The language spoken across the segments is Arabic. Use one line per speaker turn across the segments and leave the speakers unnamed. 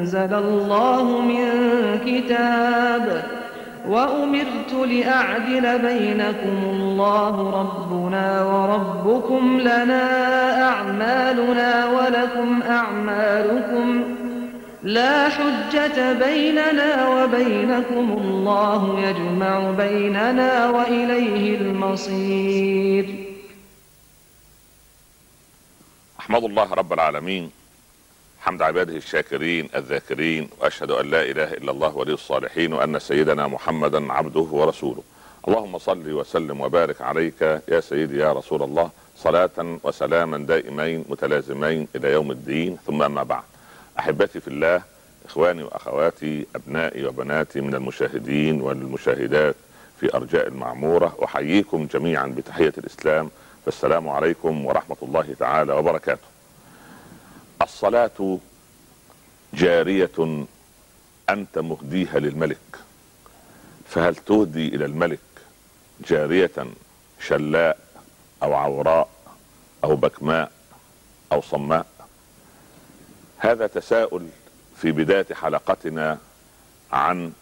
أنزل الله من كتاب وأمرت لأعدل بينكم الله ربنا وربكم لنا أعمالنا ولكم أعمالكم لا حجة بيننا وبينكم الله يجمع بيننا وإليه المصير.
أحمد الله رب العالمين حمد عباده الشاكرين الذاكرين، وأشهد أن لا إله إلا الله ولي الصالحين، وأن سيدنا محمدا عبده ورسوله. اللهم صل وسلم وبارك عليك يا سيدي يا رسول الله، صلاة وسلاما دائمين متلازمين إلى يوم الدين، ثم أما بعد. أحبتي في الله، إخواني وأخواتي، أبنائي وبناتي من المشاهدين والمشاهدات في أرجاء المعمورة، أحييكم جميعا بتحية الإسلام، فالسلام عليكم ورحمة الله تعالى وبركاته. الصلاة جارية أنت مهديها للملك، فهل تهدي إلى الملك جارية شلاء أو عوراء أو بكماء أو صماء؟ هذا تساؤل في بداية حلقتنا عن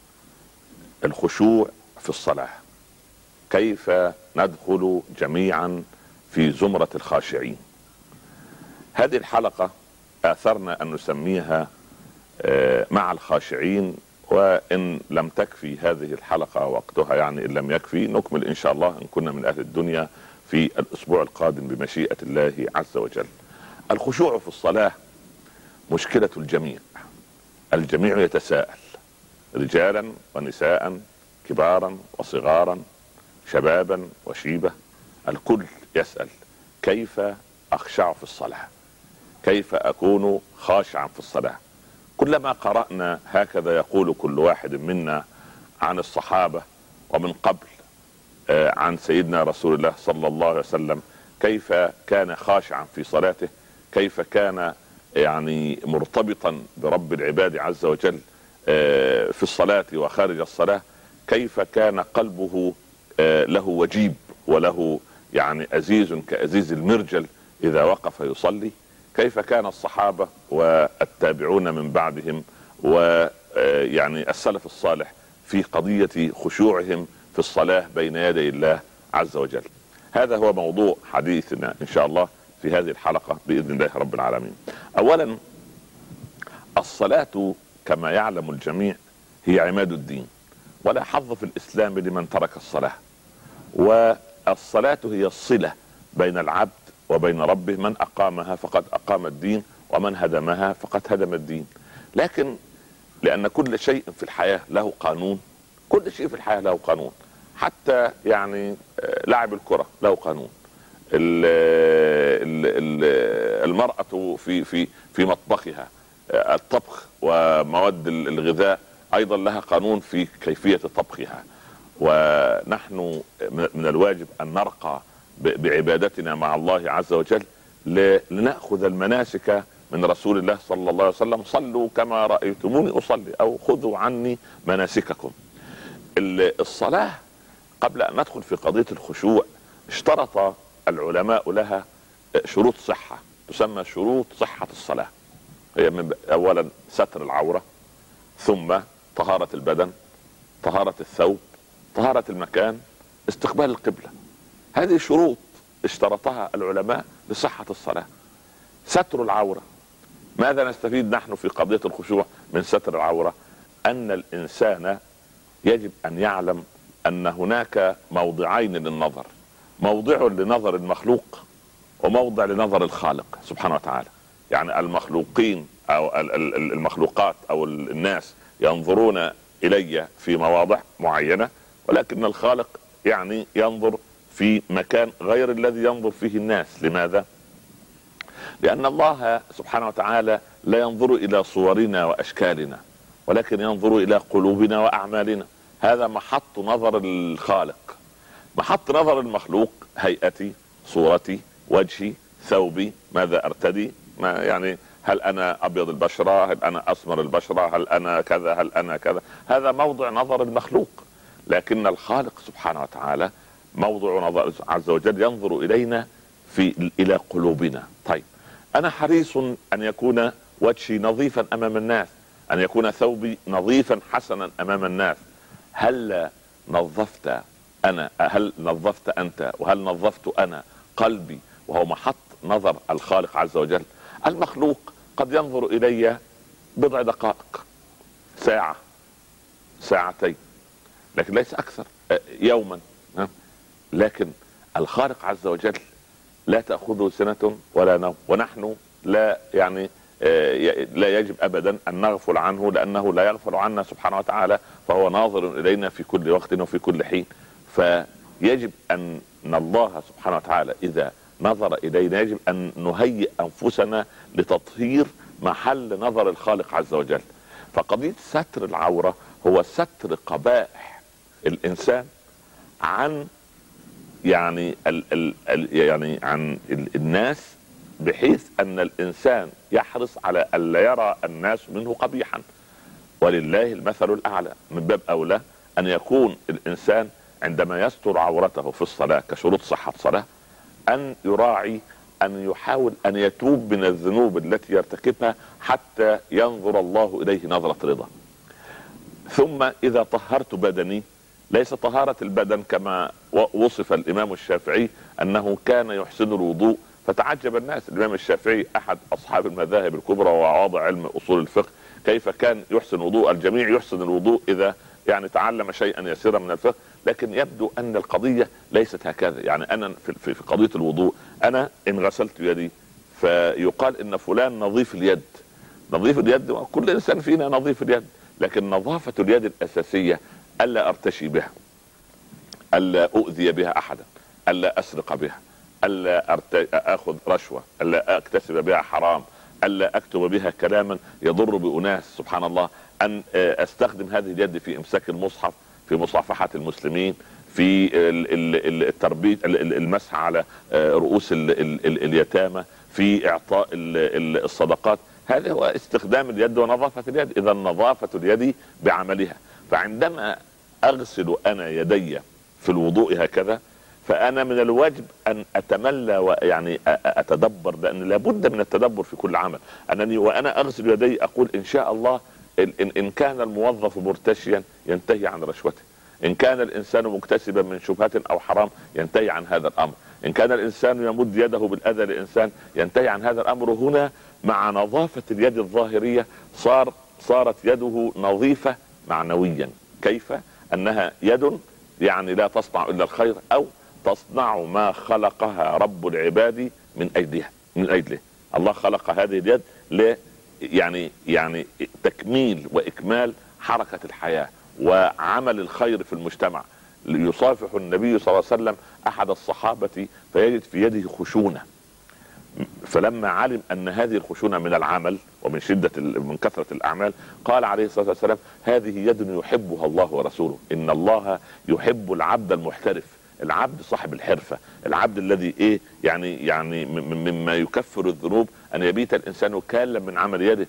الخشوع في الصلاة، كيف ندخل جميعا في زمرة الخاشعين. هذه الحلقة آثرنا أن نسميها مع الخاشعين، وإن لم تكفي هذه الحلقة وقتها، يعني إن لم يكفي نكمل إن شاء الله إن كنا من أهل الدنيا في الأسبوع القادم بمشيئة الله عز وجل. الخشوع في الصلاة مشكلة الجميع، الجميع يتساءل، رجالا ونساء، كبارا وصغارا، شبابا وشيبة، الكل يسأل كيف أخشع في الصلاة، كيف أكون خاشعا في الصلاة. كلما قرأنا هكذا يقول كل واحد منا عن الصحابة ومن قبل عن سيدنا رسول الله صلى الله عليه وسلم كيف كان خاشعا في صلاته، كيف كان يعني مرتبطا برب العباد عز وجل في الصلاة وخارج الصلاة، كيف كان قلبه له وجيب وله يعني أزيز كأزيز المرجل إذا وقف يصلي، كيف كان الصحابة والتابعون من بعدهم ويعني السلف الصالح في قضية خشوعهم في الصلاة بين يدي الله عز وجل. هذا هو موضوع حديثنا إن شاء الله في هذه الحلقة بإذن الله رب العالمين. أولا، الصلاة كما يعلم الجميع هي عماد الدين، ولا حظ في الإسلام لمن ترك الصلاة، والصلاة هي الصلة بين العبد وبين ربه، من أقامها فقد أقام الدين، ومن هدمها فقد هدم الدين. لكن لأن كل شيء في الحياة له قانون، كل شيء في الحياة له قانون، حتى يعني لاعب الكرة له قانون، المرأة في مطبخها، الطبخ ومواد الغذاء أيضا لها قانون في كيفية طبخها. ونحن من الواجب أن نرقى بعبادتنا مع الله عز وجل لنأخذ المناسك من رسول الله صلى الله عليه وسلم: صلوا كما رأيتموني أصلي، أو خذوا عني مناسككم. الصلاة قبل أن ندخل في قضية الخشوع اشترط العلماء لها شروط صحة تسمى شروط صحة الصلاة. هي أولا ستر العورة، ثم طهارة البدن، طهارة الثوب، طهارة المكان، استقبال القبلة. هذه شروط اشترطها العلماء لصحة الصلاة. ستر العورة، ماذا نستفيد نحن في قضية الخشوع من ستر العورة؟ أن الإنسان يجب أن يعلم أن هناك موضعين للنظر: موضع لنظر المخلوق وموضع لنظر الخالق سبحانه وتعالى. يعني المخلوقين أو المخلوقات أو الناس ينظرون إلي في مواضع معينة، ولكن الخالق يعني ينظر في مكان غير الذي ينظر فيه الناس. لماذا؟ لأن الله سبحانه وتعالى لا ينظر إلى صورنا وأشكالنا، ولكن ينظر إلى قلوبنا وأعمالنا. هذا محط نظر الخالق. محط نظر المخلوق هيئتي، صورتي، وجهي، ثوبي، ماذا أرتدي، ما يعني هل أنا أبيض البشرة، هل أنا أسمر البشرة، هل أنا كذا، هل أنا كذا. هذا موضع نظر المخلوق. لكن الخالق سبحانه وتعالى موضع نظر عز وجل ينظر إلينا إلى قلوبنا. طيب، أنا حريص أن يكون وجهي نظيفا أمام الناس، ان يكون ثوبي نظيفا حسنا امام الناس. هل نظفت انت وهل نظفت انا قلبي وهو محط نظر الخالق عز وجل؟ المخلوق قد ينظر الي بضع دقائق، ساعة، ساعتين، لكن ليس اكثر، يوما. لكن الخالق عز وجل لا تأخذه سنة ولا نوم، ونحن لا لا يجب ابدا ان نغفل عنه، لانه لا يغفل عنا سبحانه وتعالى، فهو ناظر الينا في كل وقت وفي كل حين. فيجب ان الله سبحانه وتعالى اذا نظر الينا يجب ان نهيئ انفسنا لتطهير محل نظر الخالق عز وجل. فقضية ستر العورة هو ستر قبائح الانسان عن عن الناس، بحيث ان الانسان يحرص على ان لا يرى الناس منه قبيحا، ولله المثل الاعلى. من باب اولى ان يكون الانسان عندما يستر عورته في الصلاة كشروط صحة صلاة ان يراعي ان يحاول ان يتوب من الذنوب التي يرتكبها حتى ينظر الله اليه نظرة رضا. ثم اذا طهرت بدني، ليس طهارة البدن كما وصف الامام الشافعي انه كان يحسن الوضوء، فتعجب الناس. الامام الشافعي احد اصحاب المذاهب الكبرى وواضع علم اصول الفقه، كيف كان يحسن الوضوء؟ الجميع يحسن الوضوء اذا تعلم شيئا يسيرا من الفقه، لكن يبدو ان القضية ليست هكذا. انا في قضية الوضوء، انا ان غسلت يدي فيقال ان فلان نظيف اليد. نظيف اليد، كل انسان فينا نظيف اليد، لكن نظافة اليد الاساسية الا ارتشي بها، الا اؤذي بها احدا، الا اسرق بها، الا اخذ رشوة، الا اكتسب بها حرام، الا اكتب بها كلاما يضر باناس. سبحان الله، ان استخدم هذه اليد في امساك المصحف، في مصافحة المسلمين، في التربية، المسح على رؤوس اليتامى، في اعطاء الصدقات. هذا هو استخدام اليد ونظافة اليد. اذا نظافة اليد بعملها. فعندما اغسل انا يدي في الوضوء هكذا، فانا من الواجب ان اتملى اتدبر، لان لابد من التدبر في كل عمل. انني وانا اغسل يدي اقول ان شاء الله ان كان الموظف مرتشيا ينتهي عن رشوته، ان كان الانسان مكتسبا من شبهة او حرام ينتهي عن هذا الامر، ان كان الانسان يمد يده بالاذى لانسان ينتهي عن هذا الامر. هنا مع نظافة اليد الظاهرية صارت يده نظيفة معنويا. كيف؟ انها يد لا تصنع الا الخير، او تصنع ما خلقها رب العباد من اجله. الله خلق هذه اليد تكميل واكمال حركة الحياة وعمل الخير في المجتمع. يصافح النبي صلى الله عليه وسلم احد الصحابة فيجد في يده خشونة، فلما علم ان هذه الخشونة من العمل ومن من كثرة الاعمال، قال عليه الصلاة والسلام: هذه يد يحبها الله ورسوله. ان الله يحب العبد المحترف، العبد صاحب الحرفة، العبد الذي مما يكفر الذنوب ان يبيت الانسان كالا من عمل يده.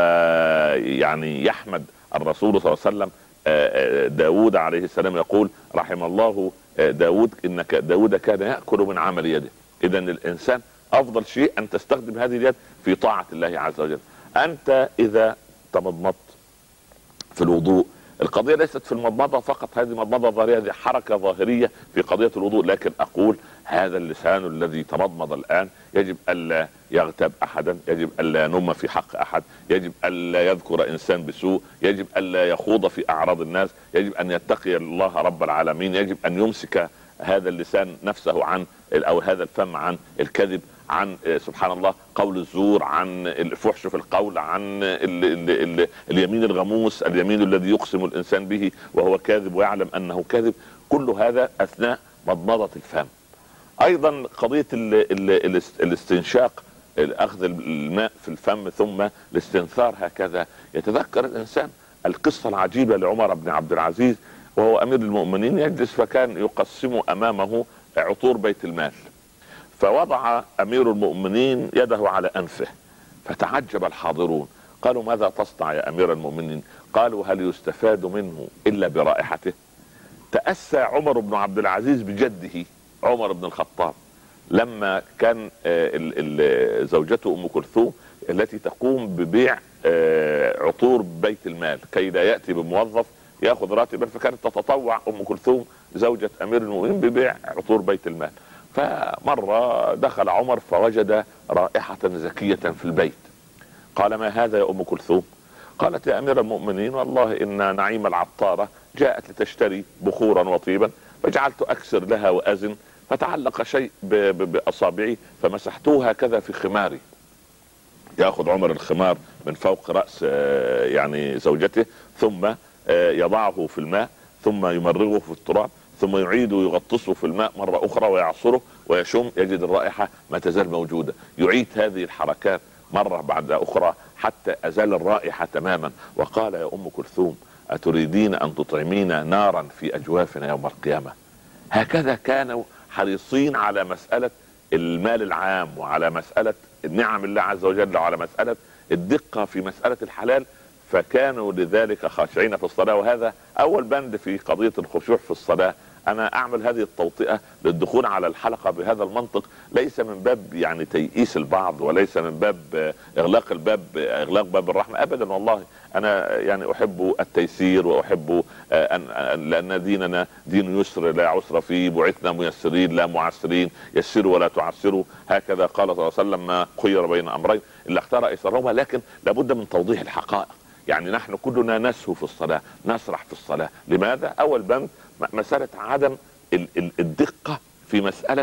يحمد الرسول صلى الله عليه وسلم داود عليه السلام يقول: رحم الله داود، إن داود كان يأكل من عمل يده. إذا الإنسان أفضل شيء أن تستخدم هذه اليد في طاعة الله عز وجل. أنت إذا تمضمضت في الوضوء، القضية ليست في المضمضة فقط، هذه مضمضة ظاهرية، هذه حركة ظاهرية في قضية الوضوء. لكن أقول هذا اللسان الذي تمضمض الآن يجب ألا يغتاب أحدا، يجب ألا ينم في حق أحد، يجب ألا يذكر إنسان بسوء، يجب ألا يخوض في أعراض الناس، يجب أن يتقي الله رب العالمين، يجب أن يمسك هذا اللسان نفسه عن أو هذا الفم عن الكذب، عن سبحان الله قول الزور، عن الفحش في القول، عن اليمين الغموس، اليمين الذي يقسم الإنسان به وهو كاذب ويعلم أنه كاذب. كل هذا أثناء مضمضة الفم. أيضا قضية الاستنشاق، أخذ الماء في الفم ثم الاستنثار هكذا. يتذكر الإنسان القصة العجيبة لعمر بن عبد العزيز وهو أمير المؤمنين، يجلس فكان يقسم أمامه عطور بيت المال، فوضع أمير المؤمنين يده على أنفه، فتعجب الحاضرون، قالوا: ماذا تصنع يا أمير المؤمنين؟ قالوا: هل يستفاد منه إلا برائحته؟ تأسى عمر بن عبد العزيز بجده عمر بن الخطاب لما كان زوجته أم كلثوم التي تقوم ببيع عطور بيت المال كي لا يأتي بموظف ياخذ راتبا، فكانت تتطوع ام كلثوم زوجة امير المؤمنين ببيع عطور بيت المال. فمرة دخل عمر فوجد رائحة زكية في البيت، قال: ما هذا يا ام كلثوم؟ قالت: يا امير المؤمنين والله ان نعيم العطارة جاءت لتشتري بخورا وطيبا، فجعلت اكسر لها وازن، فتعلق شيء باصابعي فمسحتوها كذا في خماري. ياخذ عمر الخمار من فوق راس يعني زوجته، ثم يضعه في الماء، ثم يمرغه في التراب، ثم يعيد يغطسه في الماء مرة أخرى ويعصره ويشم، يجد الرائحة ما تزال موجودة. يعيد هذه الحركات مرة بعد أخرى حتى أزال الرائحة تماما. وقال: يا أم كلثوم أتريدين أن تطعمين نارا في أجوافنا يوم القيامة؟ هكذا كانوا حريصين على مسألة المال العام، وعلى مسألة نعم الله عز وجل، وعلى مسألة الدقة في مسألة الحلال، فكانوا لذلك خاشعين في الصلاة. وهذا أول بند في قضية الخشوع في الصلاة. أنا أعمل هذه التوطئة للدخول على الحلقة بهذا المنطق، ليس من باب يعني تيئيس البعض، وليس من باب إغلاق باب الرحمة أبدا. والله أنا يعني أحب التيسير، وأحب لأن ديننا دين يسر لا عسر فيه، بعثنا ميسرين لا معسرين، يسروا ولا تعسروا، هكذا قال صلى الله عليه وسلم: ما خير بين أمرين إلا اختار أيسرهما. لكن لابد من توضيح الحقائق. يعني نحن كلنا نسهو في الصلاة، نسرح في الصلاة. لماذا؟ أول بند مسألة عدم الدقة في مسألة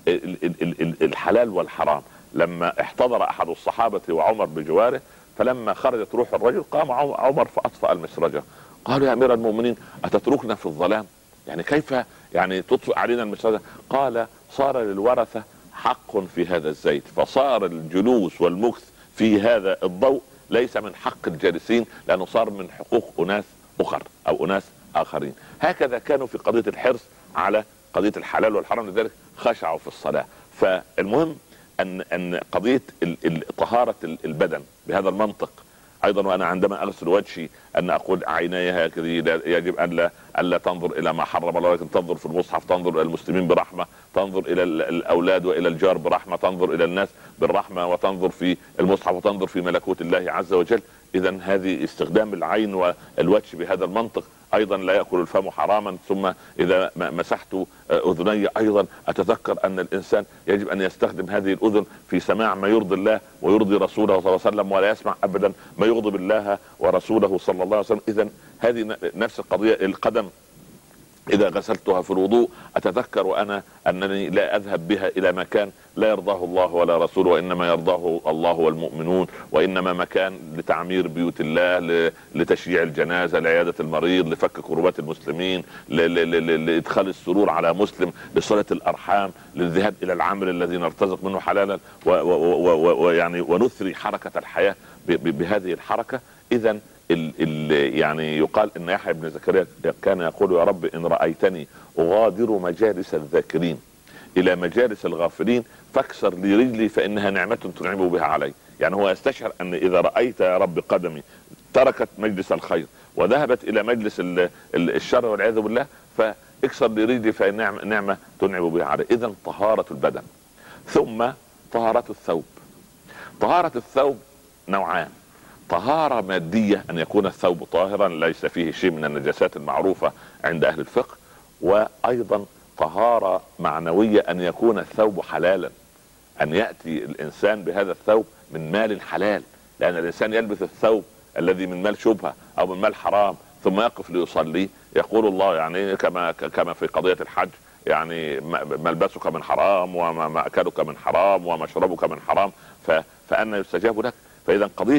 الحلال والحرام. لما احتضر أحد الصحابة وعمر بجواره، فلما خرجت روح الرجل قام عمر فأطفأ المسرجة. قالوا: يا أمير المؤمنين أتتركنا في الظلام؟ يعني كيف يعني تطفئ علينا المسرجة؟ قال: صار للورثة حق في هذا الزيت، فصار الجلوس والمكث في هذا الضوء ليس من حق الجالسين، لأنه صار من حقوق أناس أخر أو أناس آخرين. هكذا كانوا في قضية الحرص على قضية الحلال والحرام، لذلك خشعوا في الصلاة. فالمهم أن قضية طهارة البدن بهذا المنطق أيضا. وأنا عندما أغسل وجهي أن أقول: عيناي هكذا يجب أن لا تنظر إلى ما حرم الله، ولكن تنظر في المصحف، تنظر إلى المسلمين برحمة، تنظر إلى الأولاد وإلى الجار برحمة، تنظر إلى الناس بالرحمة، وتنظر في المصحف، وتنظر في ملكوت الله عز وجل. إذا هذه استخدام العين والوجه بهذا المنطق. أيضا لا يأكل الفم حراما. ثم إذا مسحت أذني أيضا أتذكر أن الإنسان يجب أن يستخدم هذه الأذن في سماع ما يرضي الله ويرضي رسوله صلى الله عليه وسلم، ولا يسمع أبدا ما يغضب الله ورسوله صلى الله عليه وسلم. إذا هذه نفس القضية. القدم إذا غسلتها في الوضوء أتذكر وأنا أنني لا أذهب بها إلى مكان لا يرضاه الله ولا رسوله، وإنما يرضاه الله والمؤمنون، وإنما مكان لتعمير بيوت الله، لتشييع الجنازة، لعيادة المريض، لفك كربات المسلمين، لإدخال السرور على مسلم، لصلة الأرحام، للذهاب إلى العمل الذي نرتزق منه حلالا، ويعني ونثري حركة الحياة بهذه الحركة. إذا يعني يقال ان يحيى بن زكريا كان يقول: يا رب ان رأيتني اغادر مجالس الذاكرين الى مجالس الغافلين فاكسر لي رجلي فانها نعمة تنعم بها علي. يعني هو يستشعر ان اذا رأيت يا رب قدمي تركت مجلس الخير وذهبت الى مجلس الشر والعياذ بالله، فاكسر لي رجلي فإن نعمة تنعم بها علي. اذا طهارة البدن. ثم طهارة الثوب. طهارة الثوب نوعان: طهارة مادية أن يكون الثوب طاهرا ليس فيه شيء من النجاسات المعروفة عند أهل الفقه، وأيضا طهارة معنوية أن يكون الثوب حلالا، أن يأتي الإنسان بهذا الثوب من مال حلال. لأن الإنسان يلبس الثوب الذي من مال شبهة أو من مال حرام ثم يقف ليصلي، يقول الله يعني كما في قضية الحج: يعني ملبسك من حرام ومأكلك من حرام ومشربك من حرام، فأنا يستجاب لك. فإذا قضية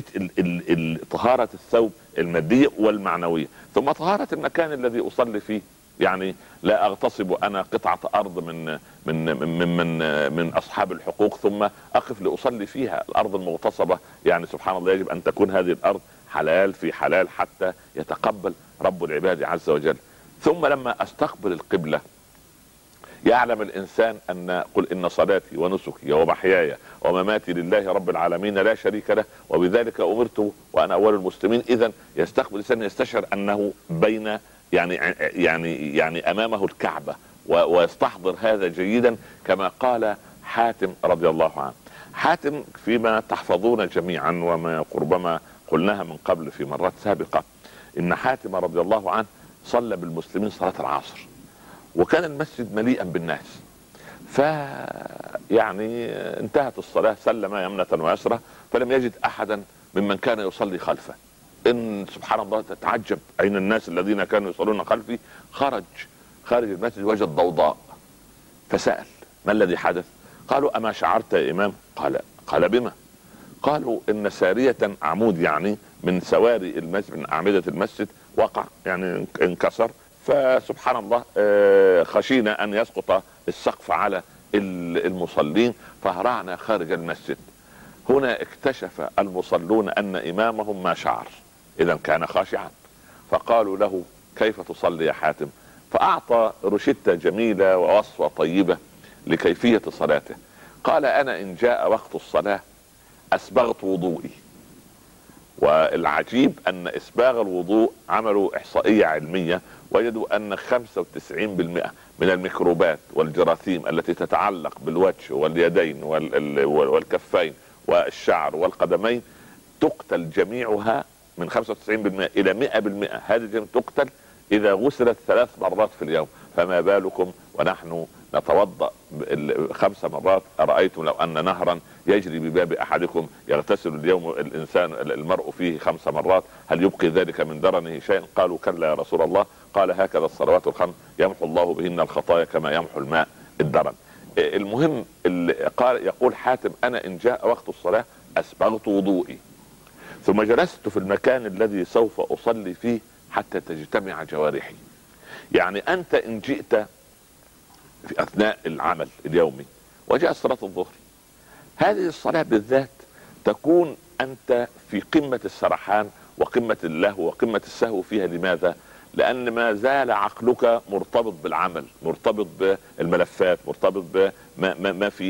طهارة الثوب المادية والمعنوية. ثم طهارة المكان الذي أصلي فيه. يعني لا أغتصب أنا قطعة أرض من أصحاب الحقوق ثم أقف لأصلي فيها. الأرض المغتصبة يعني سبحان الله يجب أن تكون هذه الأرض حلال في حلال حتى يتقبل رب العباد عز وجل. ثم لما أستقبل القبلة يعلم الإنسان أن قل إن صلاتي ونسكي ومحياي ومماتي لله رب العالمين لا شريك له وبذلك أمرت وأنا أول المسلمين. إذن يستقبل الإنسان يستشعر أنه بين يعني أمامه الكعبة، ويستحضر هذا جيدا كما قال حاتم رضي الله عنه. حاتم فيما تحفظون جميعا وما ربما قلناها من قبل في مرات سابقة، ان حاتم رضي الله عنه صلى بالمسلمين صلاة العصر، وكان المسجد مليئا بالناس، يعني انتهت الصلاة، سلم يمنة ويسرى، فلم يجد احدا ممن كان يصلي خلفه. ان سبحان الله تتعجب اين الناس الذين كانوا يصلون خلفي. خارج المسجد وجد ضوضاء، فسأل ما الذي حدث؟ قالوا اما شعرت يا امام؟ قال بما؟ قالوا ان سارية عمود يعني من سواري المسجد، من اعمدة المسجد، وقع يعني انكسر، فسبحان الله خشينا ان يسقط السقف على المصلين فهرعنا خارج المسجد. هنا اكتشف المصلون ان امامهم ما شعر، اذا كان خاشعا، فقالوا له كيف تصلي يا حاتم؟ فاعطى روشتة جميلة ووصفة طيبة لكيفية صلاته. قال انا ان جاء وقت الصلاة اسبغت وضوئي. والعجيب ان اسباغ الوضوء عملوا احصائية علمية، وجدوا ان 95% من الميكروبات والجراثيم التي تتعلق بالوجه واليدين والكفين والشعر والقدمين تقتل جميعها من 95% الى 100%. هذه الجميع تقتل اذا غسلت 3 مرات في اليوم، فما بالكم ونحن نتوضأ 5 مرات؟ أرأيتم لو أن نهرا يجري بباب أحدكم يغتسل اليوم الإنسان المرء فيه 5 مرات، هل يبقي ذلك من درنه شيء؟ قالوا كلا يا رسول الله. قال هكذا الصلوات الخمس يمحو الله بهن الخطايا كما يمحو الماء الدرن. المهم يقول حاتم انا ان جاء وقت الصلاة اسبغت وضوئي، ثم جلست في المكان الذي سوف اصلي فيه حتى تجتمع جوارحي. يعني انت ان جئت في اثناء العمل اليومي وجاء صلاة الظهر، هذه الصلاة بالذات تكون انت في قمة السرحان وقمة اللهو وقمة السهو فيها. لماذا؟ لان ما زال عقلك مرتبط بالعمل، مرتبط بالملفات، مرتبط بما في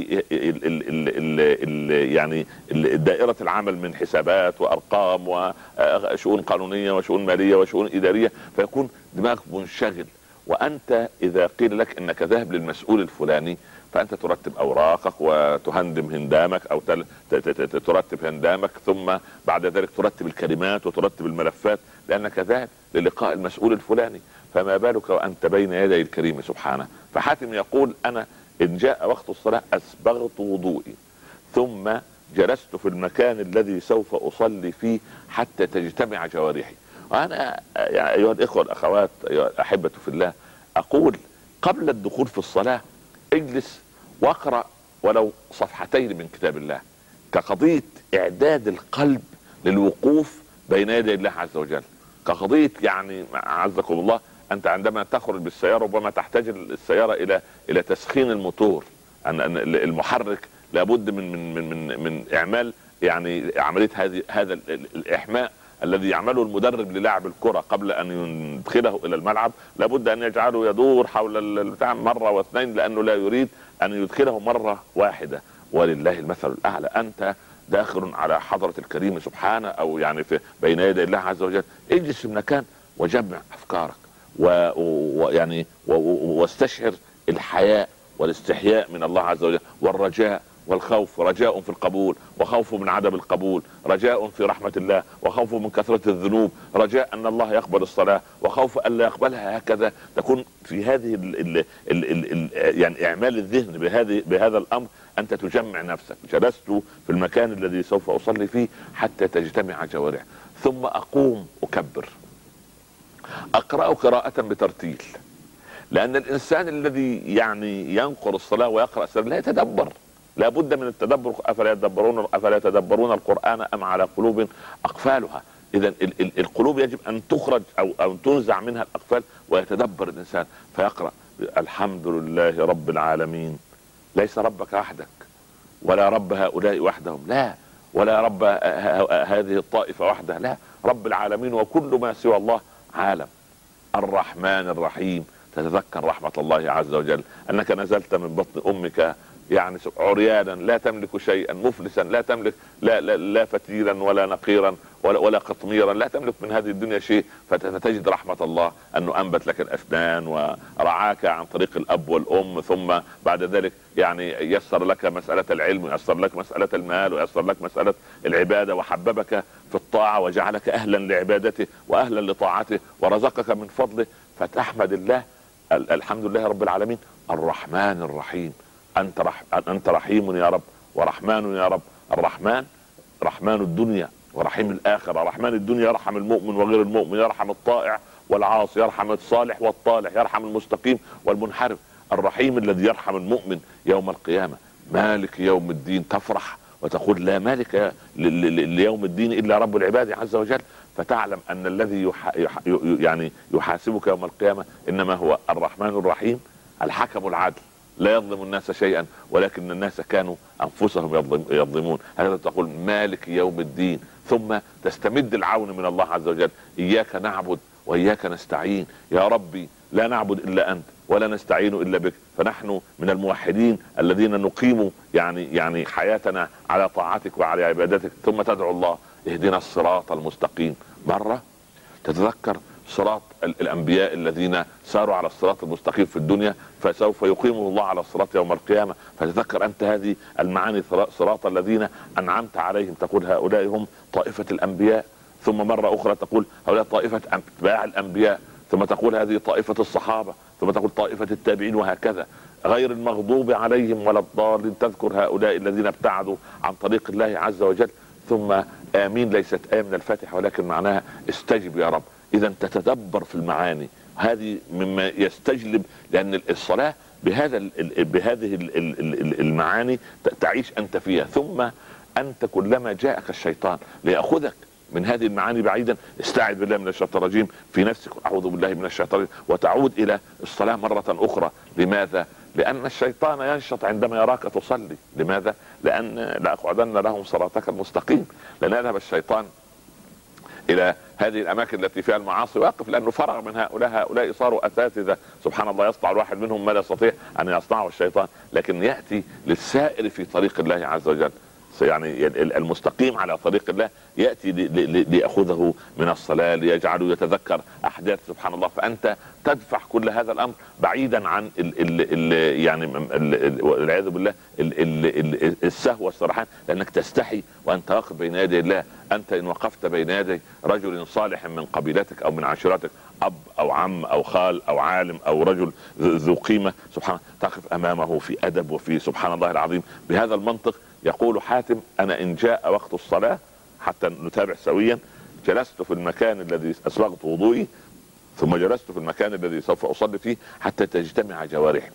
يعني دائرة العمل من حسابات وارقام وشؤون قانونية وشؤون مالية وشؤون ادارية، فيكون دماغك منشغل. وانت اذا قيل لك انك ذاهب للمسؤول الفلاني فانت ترتب اوراقك وتهندم هندامك او ترتب هندامك، ثم بعد ذلك ترتب الكلمات وترتب الملفات لانك ذاهب للقاء المسؤول الفلاني، فما بالك وانت بين يدي الكريم سبحانه. فحاتم يقول انا ان جاء وقت الصلاة اسبغت وضوئي ثم جلست في المكان الذي سوف اصلي فيه حتى تجتمع جوارحي. وانا يا ايها الاخوة والاخوات ايها الاحبة في الله اقول قبل الدخول في الصلاة اجلس واقرأ ولو صفحتين من كتاب الله، كقضية اعداد القلب للوقوف بين يدي الله عز وجل، كقضية يعني عزكم الله انت عندما تخرج بالسيارة ربما تحتاج السيارة الى تسخين الموتور، ان المحرك لابد من اعمال يعني عملية هذا الاحماء الذي يعمله المدرب للاعب الكرة قبل ان يدخله الى الملعب، لابد ان يجعله يدور حول البتاع مرة واثنين لانه لا يريد ان يدخله مرة واحدة. ولله المثل الاعلى، انت داخل على حضرة الكريم سبحانه او يعني في بين يدي الله عز وجل، اجلس في المكان وجمع افكارك ويعني واستشعر الحياء والاستحياء من الله عز وجل والرجاء والخوف، رجاء في القبول وخوف من عدم القبول، رجاء في رحمة الله وخوف من كثرة الذنوب، رجاء ان الله يقبل الصلاة وخوف ان لا يقبلها. هكذا تكون في هذه يعني اعمال الذهن بهذا الامر. انت تجمع نفسك. جلست في المكان الذي سوف اصلي فيه حتى تجتمع جوارح، ثم اقوم اكبر، اقرأ قراءة بترتيل، لان الانسان الذي يعني ينقر الصلاة ويقرأ الصلاة لا يتدبر، لا بد من التدبر. افلا يتدبرون القرآن ام على قلوب اقفالها. اذا القلوب يجب ان تخرج او تنزع منها الاقفال ويتدبر الانسان فيقرأ الحمد لله رب العالمين، ليس ربك وحدك ولا رب هؤلاء وحدهم، لا، ولا رب هذه الطائفة وحدها، لا، رب العالمين وكل ما سوى الله عالم. الرحمن الرحيم، تتذكر رحمة الله عز وجل انك نزلت من بطن امك يعني عريانا لا تملك شيئا، مفلسا لا تملك لا فتيلا ولا نقيرا ولا قطميرا، لا تملك من هذه الدنيا شيء. فتجد رحمة الله انه انبت لك الاسنان ورعاك عن طريق الاب والام، ثم بعد ذلك يعني يسر لك مسألة العلم، ويسر لك مسألة المال، ويسر لك مسألة العبادة، وحببك في الطاعة وجعلك اهلا لعبادته واهلا لطاعته ورزقك من فضله. فتحمد الله، الحمد لله رب العالمين الرحمن الرحيم. انت رحيم يا رب ورحمن يا رب. الرحمن رحمن الدنيا ورحيم الاخره. رحمن الدنيا يرحم المؤمن وغير المؤمن، يرحم الطائع والعاصي، يرحم الصالح والطالح، يرحم المستقيم والمنحرف. الرحيم الذي يرحم المؤمن يوم القيامه. مالك يوم الدين، تفرح وتقول لا مالك ليوم الدين الا رب العباد عز وجل. فتعلم ان الذي يعني يحاسبك يوم القيامه انما هو الرحمن الرحيم الحكم العدل، لا يظلم الناس شيئا ولكن الناس كانوا انفسهم يظلمون. هذا تقول مالك يوم الدين، ثم تستمد العون من الله عز وجل. اياك نعبد واياك نستعين، يا ربي لا نعبد الا انت ولا نستعين الا بك. فنحن من الموحدين الذين نقيم يعني حياتنا على طاعتك وعلى عبادتك. ثم تدعو الله اهدنا الصراط المستقيم. مرة تتذكر صراط الانبياء الذين ساروا على الصراط المستقيم في الدنيا، فسوف يقيمه الله على الصراط يوم القيامة. فتذكر انت هذه المعاني، صراط الذين انعمت عليهم، تقول هؤلاء هم طائفة الانبياء. ثم مرة اخرى تقول هؤلاء طائفة اتباع الانبياء، ثم تقول هذه طائفة الصحابة، ثم تقول طائفة التابعين، وهكذا. غير المغضوب عليهم ولا الضالين، تذكر هؤلاء الذين ابتعدوا عن طريق الله عز وجل. ثم امين ليست آية من الفاتحة ولكن معناها استجب يا رب. اذا تتدبر في المعاني هذه مما يستجلب، لان الصلاة بهذه المعاني تعيش انت فيها. ثم انت كلما جاءك الشيطان ليأخذك من هذه المعاني بعيدا، استعذ بالله من الشيطان الرجيم في نفسك، اعوذ بالله من الشيطان الرجيم، وتعود الى الصلاة مرة اخرى. لماذا؟ لان الشيطان ينشط عندما يراك تصلي. لماذا؟ لان لاقعدن لهم صراطك المستقيم. لن يذهب الشيطان الى هذه الاماكن التي فيها المعاصي ويقف، لانه فرغ من هؤلاء صاروا اساتذه سبحان الله، يصنع الواحد منهم ما لا يستطيع ان يصنعه الشيطان. لكن ياتي للسائر في طريق الله عز وجل، يعني المستقيم على طريق الله، ياتي ليأخذه من الصلاة، ليجعله يتذكر احداث سبحان الله. فانت تدفع كل هذا الامر بعيدا عن يعني والعياذ بالله السهو والسرحان، لانك تستحي وانت واقف بين يدي الله. انت ان وقفت بين يدي رجل صالح من قبيلتك او من عشيرتك، اب او عم او خال او عالم او رجل ذو قيمة، سبحان الله تقف امامه في ادب وفي سبحان الله العظيم. بهذا المنطق يقول حاتم انا ان جاء وقت الصلاة حتى نتابع سويا، جلست في المكان الذي اسبغت وضوئي، ثم جلست في المكان الذي سوف اصلي فيه حتى تجتمع جوارحي،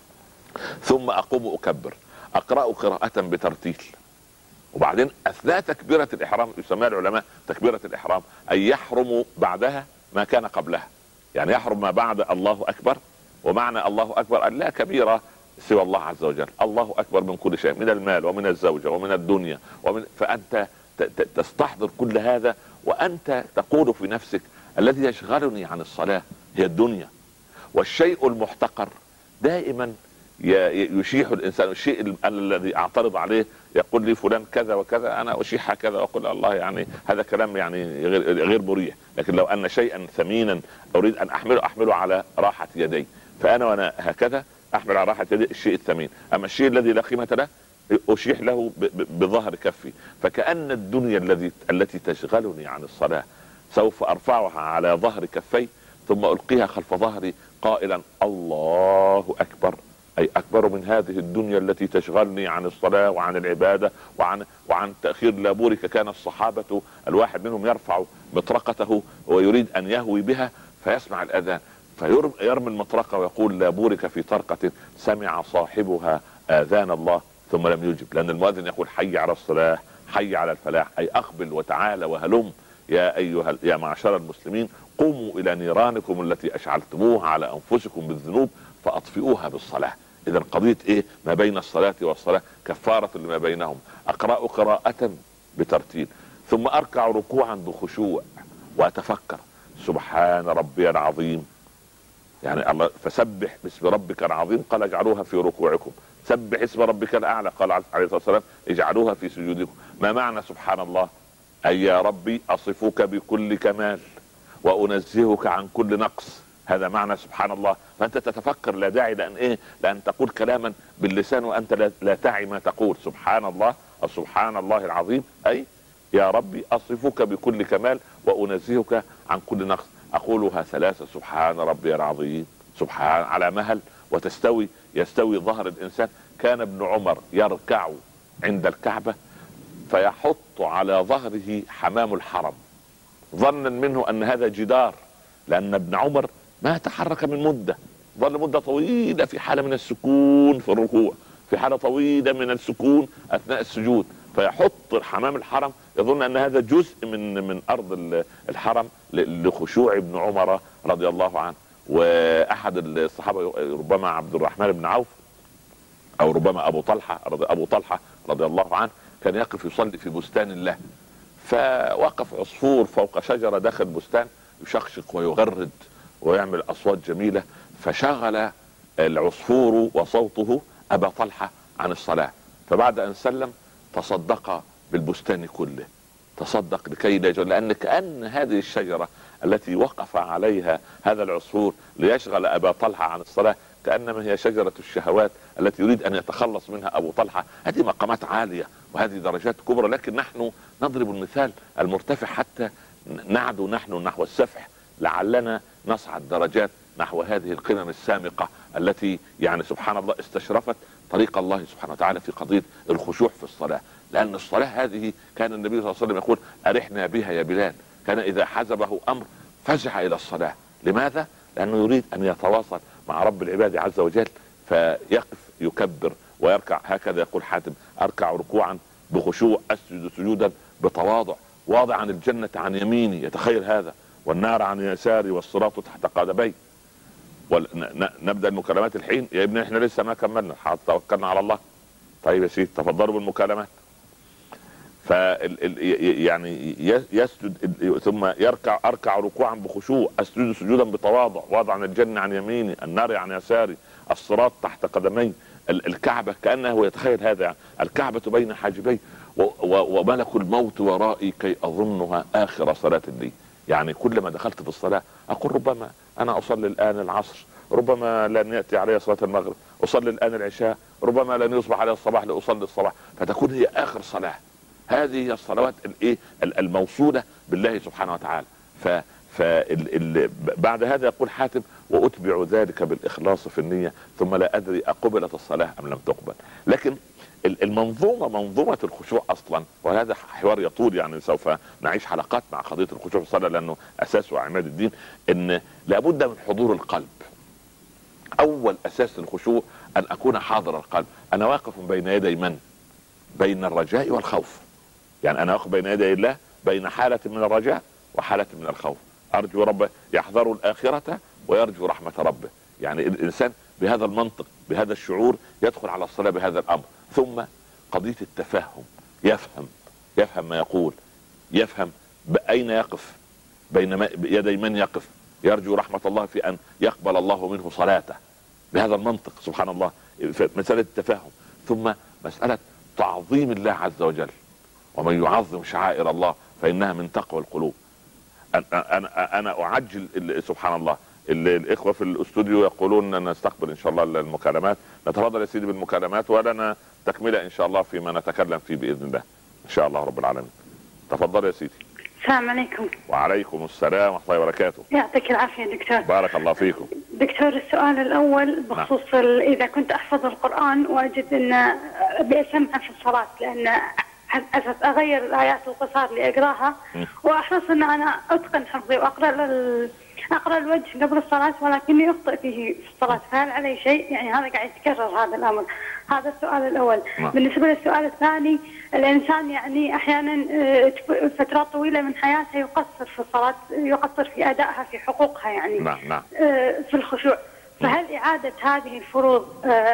ثم اقوم اكبر، اقرأ قراءة بترتيل، وبعدين اثناء تكبيرة الاحرام، يسمى العلماء تكبيرة الاحرام، اي يحرم بعدها ما كان قبلها. يعني يحرم ما بعد الله اكبر. ومعنى الله اكبر ان لا كبيرة سوى الله عز وجل، الله اكبر من كل شيء، من المال ومن الزوجة ومن الدنيا فانت تستحضر كل هذا، وانت تقول في نفسك الذي يشغلني عن الصلاة هي الدنيا. والشيء المحتقر دائما يشيح الانسان. الشيء الذي اعترض عليه يقول لي فلان كذا وكذا، انا اشيح كذا واقول الله يعني هذا كلام يعني غير مريح. لكن لو ان شيئا ثمينا اريد ان احمله على راحة يدي، فانا هكذا احمل على راحة يدي الشيء الثمين. اما الشيء الذي لا قيمة له اشيح له بظهر كفي. فكأن الدنيا التي تشغلني عن الصلاة سوف ارفعها على ظهر كفي، ثم القيها خلف ظهري قائلا الله اكبر، اي اكبر من هذه الدنيا التي تشغلني عن الصلاة وعن العبادة وعن تأخير لابورك. كان الصحابة الواحد منهم يرفع مطرقته ويريد ان يهوي بها فيسمع الاذان فيرمي المطرقة ويقول لابورك في طرقة سمع صاحبها اذان الله ثم لم يجب، لان المؤذن يقول حي على الصلاة حي على الفلاح، اي اقبل وتعالى وهلم يا معشر المسلمين، قوموا الى نيرانكم التي اشعلتموها على انفسكم بالذنوب فاطفئوها بالصلاة. اذا قضية ايه؟ ما بين الصلاة والصلاة كفارة لما بينهم. اقرأ قراءة بترتيل، ثم اركع ركوعا بخشوع واتفكر سبحان ربي العظيم. يعني الله فسبح باسم ربك العظيم، قال اجعلوها في ركوعكم، سبح اسم ربك الاعلى. قال عليه الصلاه والسلام اجعلوها في سجودكم. ما معنى سبحان الله؟ اي يا ربي اصفك بكل كمال وانزهك عن كل نقص. هذا معنى سبحان الله. فانت تتفكر، لا داعي لان تقول كلاما باللسان وانت لا تعي ما تقول. سبحان الله او سبحان الله العظيم، اي يا ربي اصفك بكل كمال وانزهك عن كل نقص. اقولها ثلاثة، سبحان ربي العظيم، سبحان، على مهل يستوي ظهر الانسان. كان ابن عمر يركع عند الكعبة فيحط على ظهره حمام الحرم ظنا منه ان هذا جدار، لان ابن عمر ما تحرك من مدة، ظل مدة طويلة في حالة من السكون في الركوع، في حالة طويلة من السكون اثناء السجود، فيحط حمام الحرم يظن ان هذا جزء من ارض الحرم لخشوع ابن عمر رضي الله عنه. واحد الصحابة ربما عبد الرحمن بن عوف او ربما ابو طلحة رضي الله عنه كان يقف يصلي في بستان الله، فوقف عصفور فوق شجرة داخل بستان يشقشق ويغرد ويعمل اصوات جميلة، فشغل العصفور وصوته ابا طلحة عن الصلاة. فبعد ان سلم تصدق بالبستان كله، تصدق لكي لا يجعل، لان كأن هذه الشجرة التي وقف عليها هذا العصفور ليشغل ابا طلحة عن الصلاة كأنما هي شجرة الشهوات التي يريد ان يتخلص منها ابو طلحة. هذه مقامات عالية وهذه درجات كبرى، لكن نحن نضرب المثال المرتفع حتى نعدو نحن نحو السفح، لعلنا نصعد درجات نحو هذه القمم السامقة التي يعني سبحان الله استشرفت طريق الله سبحانه وتعالى في قضية الخشوع في الصلاة. لأن الصلاة هذه كان النبي صلى الله عليه وسلم يقول أرحنا بها يا بلال، كان إذا حزبه أمر فزع إلى الصلاة. لماذا؟ لأنه يريد أن يتواصل مع رب العباد عز وجل، فيقف يكبر ويركع. هكذا يقول حاتم: أركع ركوعا بخشوع، أسجد سجودا بتواضع، واضعا الجنة عن يميني، يتخيل هذا، والنار عن يساري، والصراط تحت قدمي. نبدأ المكالمات الحين يا ابني، احنا لسه ما كملنا، توكلنا على الله. طيب يا سيدي تفضلوا بالمكالمات. يعني يسجد ثم اركع ركوعا بخشوع، اسجد سجودا بتواضع، واضعا الجنة عن يميني، النار عن يساري، الصراط تحت قدمي، الكعبة كأنه يتخيل هذا، الكعبة بين حاجبي، وملك الموت ورائي كي اظنها اخر صلاة لي. يعني كلما دخلت في الصلاة اقول ربما انا اصلي الان العصر، ربما لن يأتي علي صلاة المغرب، اصلي الان العشاء، ربما لن يصبح علي الصباح لاصلي الصباح، فتكون هي اخر صلاة. هذه هي الصلوات الموصولة بالله سبحانه وتعالى. بعد هذا يقول حاتم: واتبع ذلك بالاخلاص في النية، ثم لا ادري اقبلت الصلاة ام لم تقبل. لكن منظومة الخشوع اصلا، وهذا حوار يطول، يعني سوف نعيش حلقات مع قضية الخشوع في الصلاة لانه اساس وعماد الدين، ان لابد من حضور القلب. اول اساس الخشوع ان اكون حاضر القلب. انا واقف بين يدي من؟ بين الرجاء والخوف. يعني انا واقف بين يدي الله بين حالة من الرجاء وحالة من الخوف. ارجو ربه، يحذر الاخرة ويرجو رحمة ربه. يعني الانسان بهذا المنطق بهذا الشعور يدخل على الصلاة بهذا الامر. ثم قضية التفهم، يفهم ما يقول، يفهم بأين يقف، بين يدي من يقف، يرجو رحمة الله في ان يقبل الله منه صلاته بهذا المنطق. سبحان الله، مسألة التفاهم. ثم مسألة تعظيم الله عز وجل، ومن يعظم شعائر الله فإنها من تقوى القلوب. أنا أعجل سبحان الله. الإخوة في الاستوديو يقولون نستقبل إن شاء الله المكالمات. نتفضل يا سيدي بالمكالمات، ولنا تكملة إن شاء الله فيما نتكلم فيه بإذن الله إن شاء الله رب العالمين. تفضل يا سيدي.
السلام عليكم.
وعليكم السلام ورحمة الله وبركاته.
يعطيك العافية دكتور.
بارك الله فيكم.
دكتور، السؤال الأول بخصوص إذا كنت أحفظ القرآن وأجد أن بأسمع في الصلاة، لأن أساس أغير الآيات القصار اللي أقراها، وأحرص أن أنا أتقن حفظي وأقرأ الوجه قبل الصلاة، ولكني أخطئ فيه في الصلاة، فهل علي شيء؟ يعني هذا قاعد يتكرر هذا الأمر. هذا السؤال الأول. بالنسبة للسؤال الثاني، الإنسان يعني أحيانا فترات طويلة من حياته يقصر في الصلاة، يقصر في أدائها، في حقوقها يعني.
نعم.
في الخشوع، فهل إعادة هذه الفروض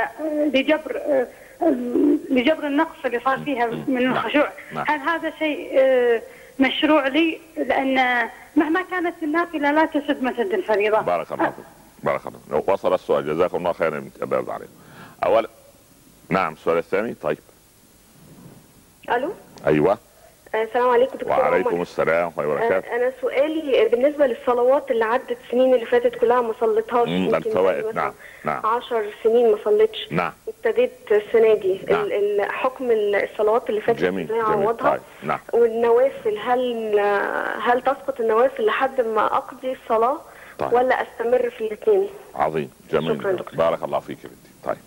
لجبر النقص اللي صار فيها من الخشوع، هل هذا شيء مشروع لي؟ لأن مهما كانت النافلة لا تسد مسد الفريضة.
بارك الله فيك. بارك الله. وصل السؤال، جزاكم الله خيرا. الله يرضى عليكم. نعم السؤال الثاني. طيب
الو.
ايوه.
السلام عليكم دكتور.
وعليكم السلام ورحمه الله وبركاته.
انا سؤالي بالنسبه للصلوات اللي عدت السنين اللي فاتت كلها ما صليتهاش.
الفوائد. نعم نعم.
10 سنين ما صليتش.
نعم.
ابتديت السنه دي.
نعم.
حكم الصلوات اللي فاتت
جميل
ازاي اعوضها؟
طيب. نعم.
والنوافل هل تسقط النوافل لحد ما اقضي الصلاه؟ طيب. ولا استمر في الاثنين؟
عظيم جميل.
شكرا.
بارك الله فيك يا بنتي. طيب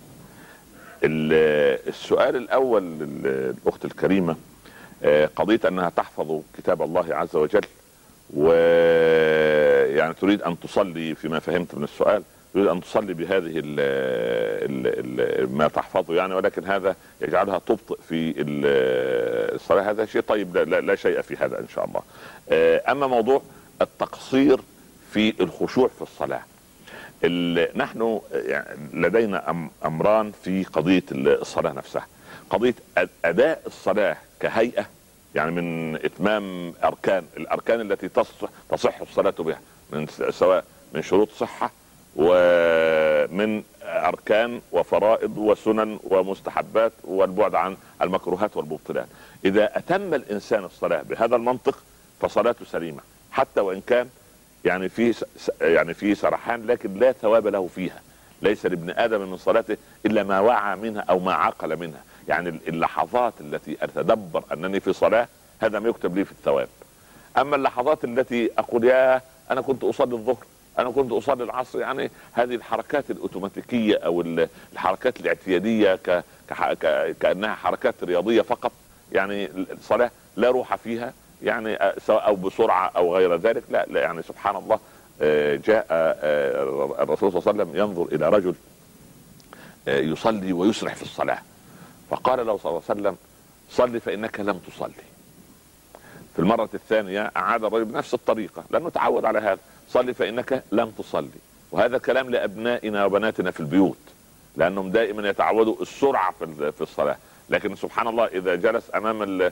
السؤال الاول الاخت الكريمه، قضية أنها تحفظ كتاب الله عز وجل، ويعني تريد أن تصلي فيما فهمت من السؤال، تريد أن تصلي بهذه ما تحفظه يعني، ولكن هذا يجعلها تبطئ في الصلاة. هذا شيء طيب، لا شيء في هذا إن شاء الله. أما موضوع التقصير في الخشوع في الصلاة، نحن لدينا أمران في قضية الصلاة نفسها. قضية أداء الصلاة كهيئة، يعني من إتمام الأركان التي تصح الصلاة بها، سواء من شروط صحة ومن أركان وفرائض وسنن ومستحبات والبعد عن المكروهات والمبطلات. إذا أتم الإنسان الصلاة بهذا المنطق فصلاته سليمة، حتى وإن كان يعني في سرحان، لكن لا ثواب له فيها. ليس لابن آدم من صلاته إلا ما وعى منها أو ما عقل منها. يعني اللحظات التي أتدبر أنني في صلاة، هذا ما يكتب لي في الثواب. أما اللحظات التي أقول يا أنا كنت أصلي الظهر، أنا كنت أصلي العصر، يعني هذه الحركات الأوتوماتيكية أو الحركات الاعتيادية كأنها حركات رياضية فقط، يعني الصلاة لا روح فيها، يعني سواء أو بسرعة أو غير ذلك. لا يعني سبحان الله، جاء الرسول صلى الله عليه وسلم ينظر إلى رجل يصلي ويسرح في الصلاة، فقال له صلى الله عليه وسلم صلي فإنك لم تصلي. في المرة الثانية أعاد الرجل بنفس الطريقة لأنه تعود على هذا، صلي فإنك لم تصلي. وهذا كلام لأبنائنا وبناتنا في البيوت، لأنهم دائما يتعودوا السرعة في الصلاة. لكن سبحان الله إذا جلس أمام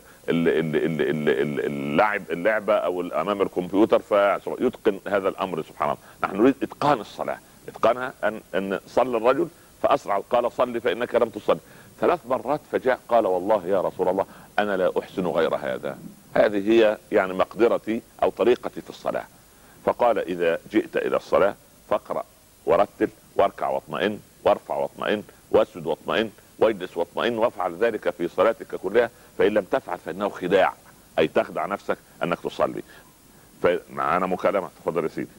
اللعبة أو أمام الكمبيوتر فيتقن هذا الأمر. سبحان الله، نحن نريد إتقان الصلاة، إتقانها أن صلى الرجل فأسرع، قال صلي فإنك لم تصلي 3 مرات، فجاء قال والله يا رسول الله أنا لا أحسن غير هذا، هذه هي يعني مقدرتي أو طريقتي في الصلاة. فقال إذا جئت إلى الصلاة فاقرأ ورتل واركع واطمئن وارفع واطمئن واسجد واطمئن واجلس واطمئن، وافعل ذلك في صلاتك كلها، فإن لم تفعل فإنه خداع، أي تخدع نفسك أنك تصلي. فمعانا مكالمة، تفضل يا سيدي.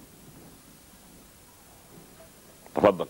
تفضل.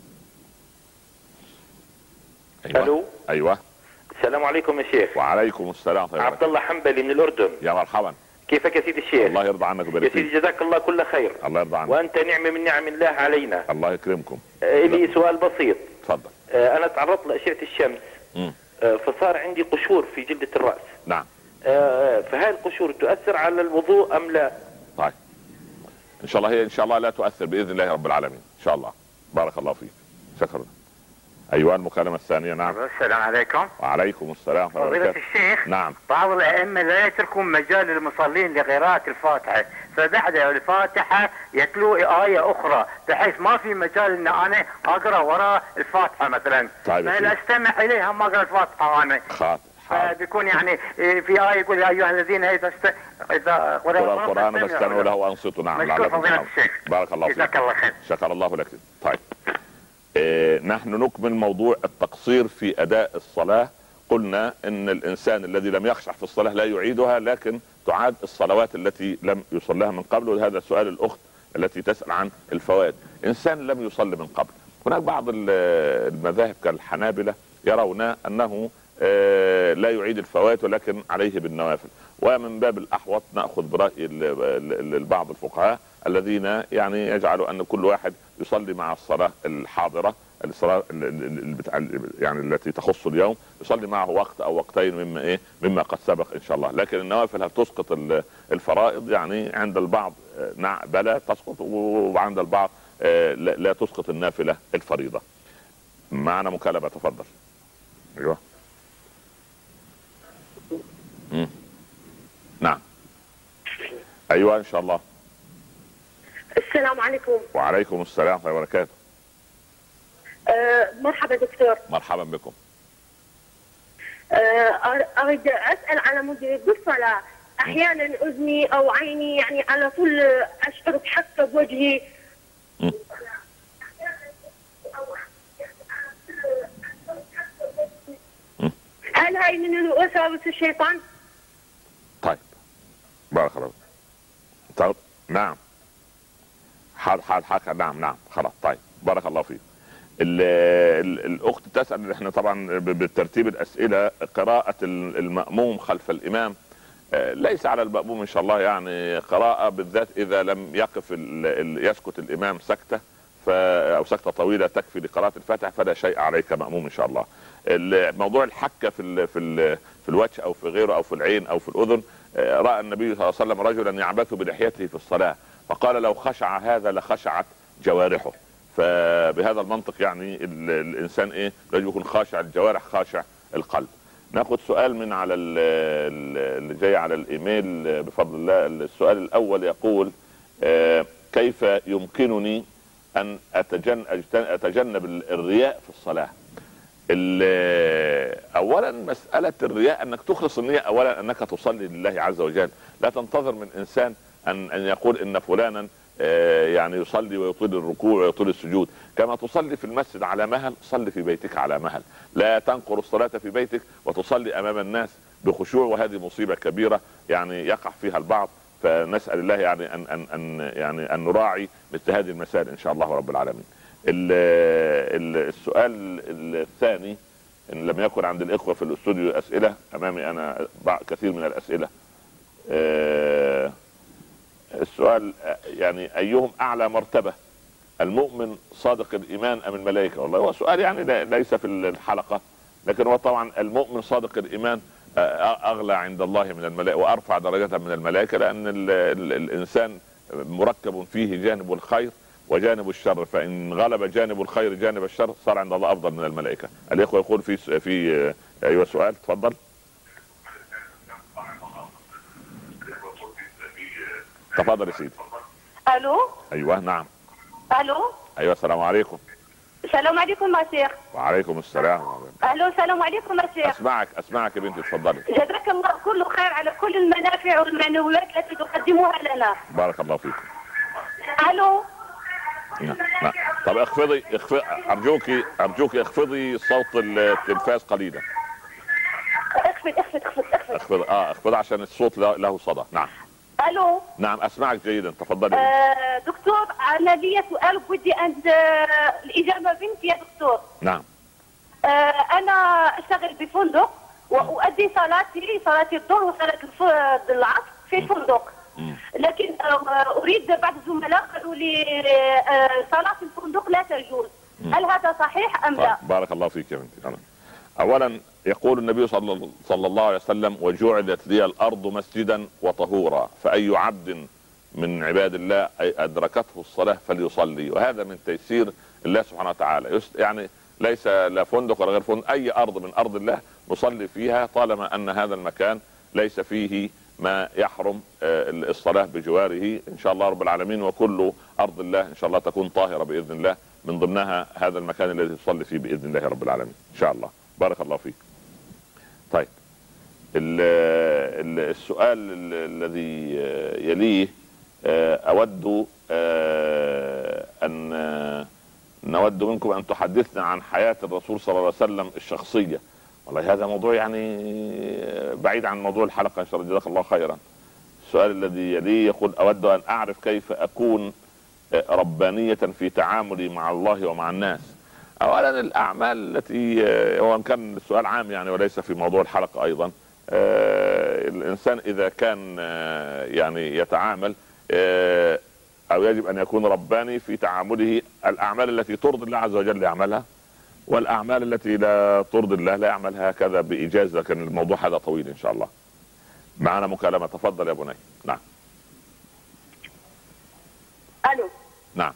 أيوة.
الو.
ايوه.
السلام عليكم يا شيخ.
وعليكم السلام.
عبد الله حنبلي من الاردن.
يا مرحبا.
كيفك يا سيدي الشيخ؟
الله يرضى عنك ويبارك
يا
فيك.
سيدي جزاك الله كل خير.
الله يرضى عنك.
وانت نعمه من نعم الله علينا.
الله يكرمكم.
لي سؤال بسيط.
تفضل.
انا تعرضت لاشعه الشمس، فصار عندي قشور في جلده الراس.
نعم.
فهاي القشور تؤثر على الوضوء ام لا؟
طيب ان شاء الله، هي ان شاء الله لا تؤثر باذن الله رب العالمين ان شاء الله. بارك الله فيك. شكرا. ايوه المكالمه الثانيه. نعم.
السلام عليكم.
وعليكم السلام ورحمه الله
فضيلة
وبركاته.
الشيخ.
نعم.
بعض الائمه لا يتركون مجال للمصلين لقراءة الفاتحة، فبعد الفاتحة يتلو آية أخرى بحيث ما في مجال إن أنا أقرأ وراء الفاتحة مثلا.
طيب
فلا أستمع إليها ما أقرأ الفاتحة أنا. فبيكون يعني في آية يقول يا أيها الذين إذا
قرأ القرآن فاستمعوا له وأنصتوا. نعم.
مشكور فضيلة الشيخ.
بارك الله فيك.
جزاك الله خير.
شكر الله لك. طيب نحن نكمل موضوع التقصير في أداء الصلاة. قلنا ان الانسان الذي لم يخشع في الصلاة لا يعيدها، لكن تعاد الصلوات التي لم يصلها من قبل. وهذا سؤال الاخت التي تسأل عن الفوائد. انسان لم يصلي من قبل، هناك بعض المذاهب كالحنابلة يرون انه لا يعيد الفوائد ولكن عليه بالنوافل. ومن باب الاحوط نأخذ برأي بعض الفقهاء الذين يعني يجعلوا ان كل واحد يصلي مع الصلاة الحاضرة، الصلاة يعني التي تخص اليوم، يصلي معه وقت او وقتين مما قد سبق ان شاء الله. لكن النوافل هل تسقط الفرائض؟ يعني عند البعض بلا تسقط، وعند البعض لا تسقط النافلة الفريضة. معنا مكالمة، تفضل. ايوه. نعم. ايوه ان شاء الله.
السلام عليكم.
وعليكم السلام ورحمة الله وبركاته.
مرحبا دكتور.
مرحبا بكم.
اريد اسال على مدة بالصلاه. احيانا اذني او عيني يعني على طول اشعر بحكه بوجهي. هل هاي من وساوس الشيطان؟
طيب بارك الله. طيب نعم حاضر نعم خلاص. طيب بارك الله فيك. الاخت تسال، احنا طبعا بالترتيب الاسئله، قراءه المأموم خلف الامام ليس على المأموم ان شاء الله يعني قراءه، بالذات اذا لم يقف يسكت الامام سكته او سكته طويله تكفي لقراءه الفاتحه، فلا شيء عليك مأموم ان شاء الله. موضوع الحكه في الوجه او في غيره او في العين او في الاذن، راى النبي صلى الله عليه وسلم رجلا يعبث بلحيته في الصلاه فقال لو خشع هذا لخشعت جوارحه. فبهذا المنطق يعني الانسان لازم يكون خاشع الجوارح خاشع القلب. ناخد سؤال من على اللي جاي على الايميل بفضل الله. السؤال الاول يقول كيف يمكنني ان اتجنب الرياء في الصلاه؟ اولا مساله الرياء انك تخلص النيه، اولا انك تصلي لله عز وجل، لا تنتظر من انسان ان يقول ان فلانا يعني يصلي ويطيل الركوع ويطيل السجود. كما تصلي في المسجد على مهل صلي في بيتك على مهل، لا تنقر الصلاة في بيتك وتصلي امام الناس بخشوع، وهذه مصيبة كبيرة يعني يقع فيها البعض. فنسأل الله يعني ان نراعي مثل هذه المسائل ان شاء الله رب العالمين. السؤال الثاني، ان لم يكن عند الاخوة في الاستوديو اسئلة، امامي انا كثير من الاسئلة. السؤال يعني ايهم اعلى مرتبة، المؤمن صادق الايمان ام الملائكة؟ والله هو سؤال يعني ليس في الحلقة، لكن هو طبعا المؤمن صادق الايمان اغلى عند الله من الملائكة وارفع درجة من الملائكة، لان الانسان مركب فيه جانب الخير وجانب الشر، فان غلب جانب الخير جانب الشر صار عند الله افضل من الملائكة. الاخوة يقول في ايوه سؤال تفضل. تفضل يا سيدي.
الو.
ايوه نعم.
الو.
ايوه السلام عليكم.
السلام عليكم يا شيخ.
وعليكم السلام.
الو السلام عليكم يا شيخ.
اسمعك يا بنتي تفضلي.
جزاك الله كل خير على كل المنافع والمعنويات التي تقدموها لنا.
بارك الله فيك.
الو.
نعم. طب اخفضي ارجوك اخفضي صوت التلفاز قليلا. اخفض عشان الصوت له صدى. نعم.
الو.
نعم اسمعك جيدا تفضلي.
دكتور انا لي سؤال بدي انت الاجابه بنتي يا دكتور.
نعم.
انا اشتغل بفندق واؤدي صلاه الظهر وصلاه العصر في فندق، لكن اريد بعض الزملاء قالوا لي صلاه الفندق لا تجوز، هل هذا صحيح ام لا؟
بارك الله فيك يا بنتي. اولا يقول النبي صلى الله عليه وسلم وجعلت لي الارض مسجدا وطهورا، فاي عبد من عباد الله ادركته الصلاه فليصلي، وهذا من تيسير الله سبحانه وتعالى. يعني ليس لا فندق ولا غير فندق، اي ارض من ارض الله نصلي فيها طالما ان هذا المكان ليس فيه ما يحرم الصلاه بجواره ان شاء الله رب العالمين. وكل ارض الله ان شاء الله تكون طاهره باذن الله، من ضمنها هذا المكان الذي تصلي فيه باذن الله رب العالمين ان شاء الله. بارك الله فيك. طيب السؤال الذي يليه، اود ان نود منكم ان تحدثنا عن حياة الرسول صلى الله عليه وسلم الشخصية. والله هذا موضوع يعني بعيد عن موضوع الحلقة ان شاء الله، جزاك الله خيرا. السؤال الذي يليه يقول اود ان اعرف كيف اكون ربانية في تعاملي مع الله ومع الناس. اولا الاعمال التي وان كان السؤال عام يعني وليس في موضوع الحلقة ايضا، الانسان اذا كان يعني يتعامل او يجب ان يكون رباني في تعامله، الاعمال التي ترضي الله عز وجل يعملها، والاعمال التي لا ترضي الله لا يعملها هكذا بايجاز، لكن الموضوع هذا طويل ان شاء الله. معنا مكالمة، تفضل يا بني. نعم.
الو.
نعم.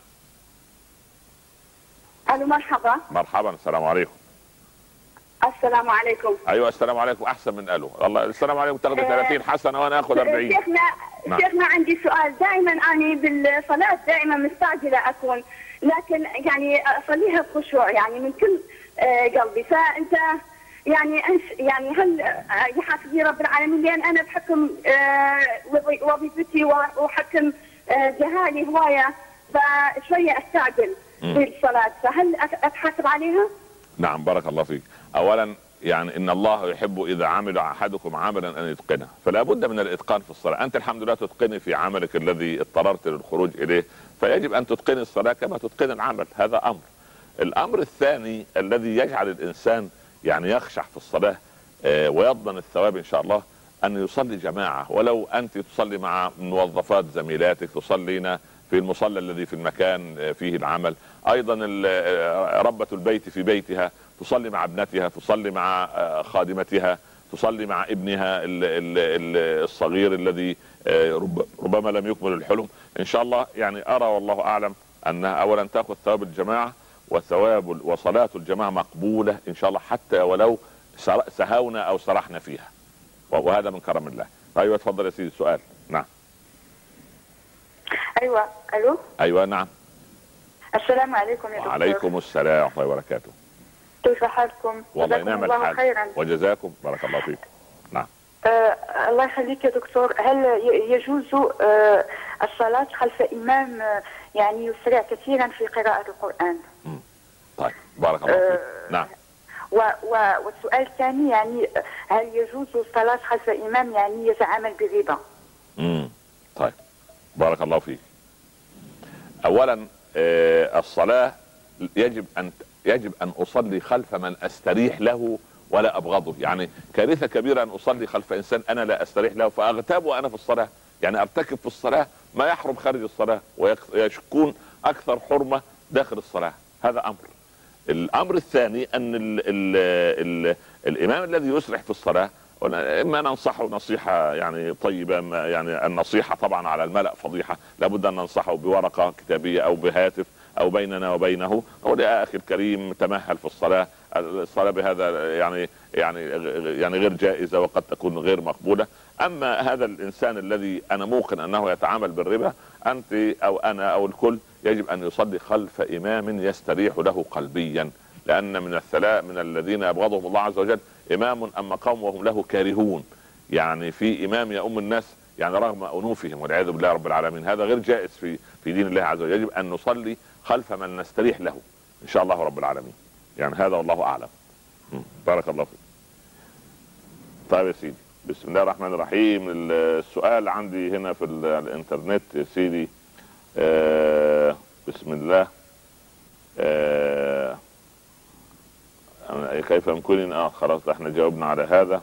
الو مرحبا.
مرحبا السلام عليكم.
السلام عليكم.
ايوه السلام عليكم احسن من الو. والله السلام عليكم تاخذ 30 حسنه وانا اخذ 40.
شيخنا عندي سؤال، دائما اني بالصلاه دائما مستعجله اكون، لكن يعني اصليها بخشوع يعني من كل قلبي، فانت
يعني هل يحاسبني رب العالمين لان انا بحكم وظيفتي وحكم جهالي هوايه، فشويه استعجل بالصلاه، فهل اتحاسب عليها؟
نعم بارك الله فيك. اولا يعني ان الله يحب اذا عمل احدكم عملا ان يتقنه، فلا بد من الاتقان في الصلاه. انت الحمد لله تتقني في عملك الذي اضطررت للخروج اليه، فيجب ان تتقني الصلاه كما تتقن العمل، هذا امر. الامر الثاني الذي يجعل الانسان يعني يخشع في الصلاه ويضمن الثواب ان شاء الله ان يصلي جماعه، ولو انت تصلي مع موظفات زميلاتك، تصلين في المصلى الذي في المكان فيه العمل، ايضا ربة البيت في بيتها تصلي مع ابنتها، تصلي مع خادمتها، تصلي مع ابنها الصغير الذي ربما لم يكمل الحلم. ان شاء الله يعني ارى والله اعلم انها اولا تاخذ ثواب الجماعه، وصلاة الجماعة مقبولة ان شاء الله حتى ولو سهونا او سرحنا فيها، وهذا من كرم الله. ايوه اتفضل يا سيدي السؤال. نعم.
ايوه الو.
ايوه نعم.
السلام عليكم يا دكتور.
وعليكم السلام ورحمة الله وبركاته.
كيف حالكم؟
والله نعم الحال خيرا. وجزاكم بارك الله فيك. نعم.
الله يخليك يا دكتور، هل يجوز الصلاة خلف إمام يعني يسرع كثيرا في قراءة القرآن؟
طيب بارك الله فيك. نعم.
والسؤال الثاني يعني هل يجوز الصلاة خلف إمام يعني يتعامل بالربا؟
طيب بارك الله فيك. اولا الصلاة يجب ان اصلي خلف من استريح له ولا ابغضه. يعني كارثة كبيرة ان اصلي خلف انسان انا لا استريح له فاغتاب وانا في الصلاة، يعني ارتكب في الصلاة ما يحرم خارج الصلاة ويكون اكثر حرمة داخل الصلاة، هذا امر. الامر الثاني ان الامام الذي يسرح في الصلاة اما ننصحه نصيحة يعني طيبة، يعني النصيحة طبعا على الملأ فضيحة، لابد ان ننصحه بورقة كتابية او بهاتف او بيننا وبينه، قول يا اخي الكريم تمهل في الصلاة بهذا يعني غير جائزة وقد تكون غير مقبولة. اما هذا الانسان الذي انا موقن انه يتعامل بالربا، انت او انا او الكل يجب ان يصلي خلف امام يستريح له قلبيا، لان من الذين يبغضهم الله عز وجل امام اما قوم وهم له كارهون. يعني في امام يؤم الناس يعني رغم انوفهم والعياذ بالله رب العالمين، هذا غير جائز في دين الله عز وجل. يجب ان نصلي خلف من نستريح له ان شاء الله رب العالمين، يعني هذا والله اعلم. بارك الله فيك. طيب يا سيدي بسم الله الرحمن الرحيم. السؤال عندي هنا في الانترنت يا سيدي. بسم الله. كيف يمكنني خلاص احنا جاوبنا على هذا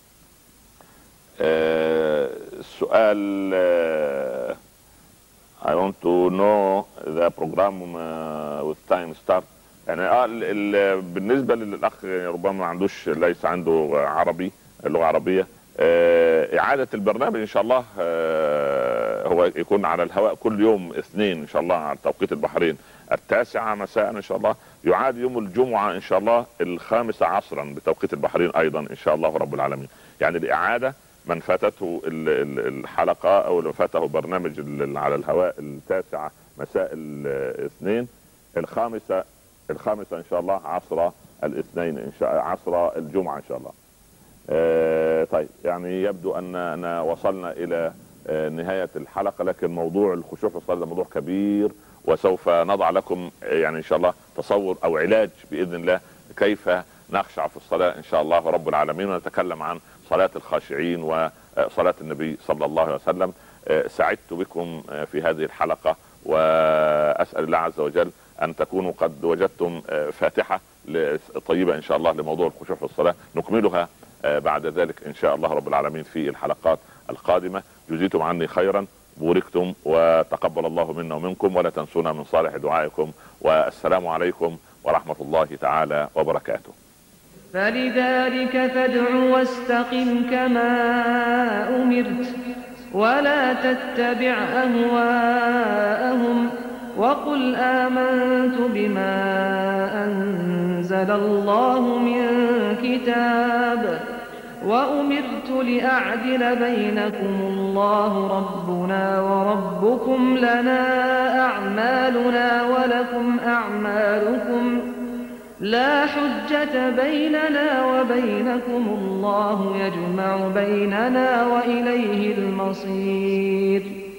السؤال. I want to know the program with time start. يعني بالنسبة للأخ ربما ما عندوش ليس عنده عربي اللغة عربية، إعادة البرنامج إن شاء الله هو يكون على الهواء كل يوم اثنين إن شاء الله على توقيت البحرين 9 مساء إن شاء الله، يعاد يوم الجمعة إن شاء الله 5 عصرا بتوقيت البحرين أيضا إن شاء الله رب العالمين. يعني الإعادة من فاتته الحلقة أو من فاته برنامج على الهواء 9 مساء الاثنين، الخامسة إن شاء الله عصر الاثنين إن شاء عصر الجمعة إن شاء الله. طيب يعني يبدو أننا وصلنا إلى نهاية الحلقة، لكن موضوع الخشوع في الصلاة ده موضوع كبير، وسوف نضع لكم يعني إن شاء الله تصور أو علاج بإذن الله كيف نخشع في الصلاة إن شاء الله رب العالمين، ونتكلم عن صلاة الخاشعين وصلاة النبي صلى الله عليه وسلم. سعدت بكم في هذه الحلقة، وأسأل الله عز وجل أن تكونوا قد وجدتم فاتحة طيبة إن شاء الله لموضوع الخشوع في الصلاة، نكملها بعد ذلك إن شاء الله رب العالمين في الحلقات القادمة. جزيتم عني خيرا، بوركتم، وتقبل الله منا ومنكم، ولا تنسونا من صالح دعائكم، والسلام عليكم ورحمة الله تعالى وبركاته.
فلذلك فادع واستقم كما أمرت ولا تتبع أهواءهم وقل آمنت بما أنزل الله من كتاب وأمرت لأعدل بينكم الله ربنا وربكم لنا أعمالنا ولكم أعمالكم لا حجة بيننا وبينكم الله يجمع بيننا وإليه المصير.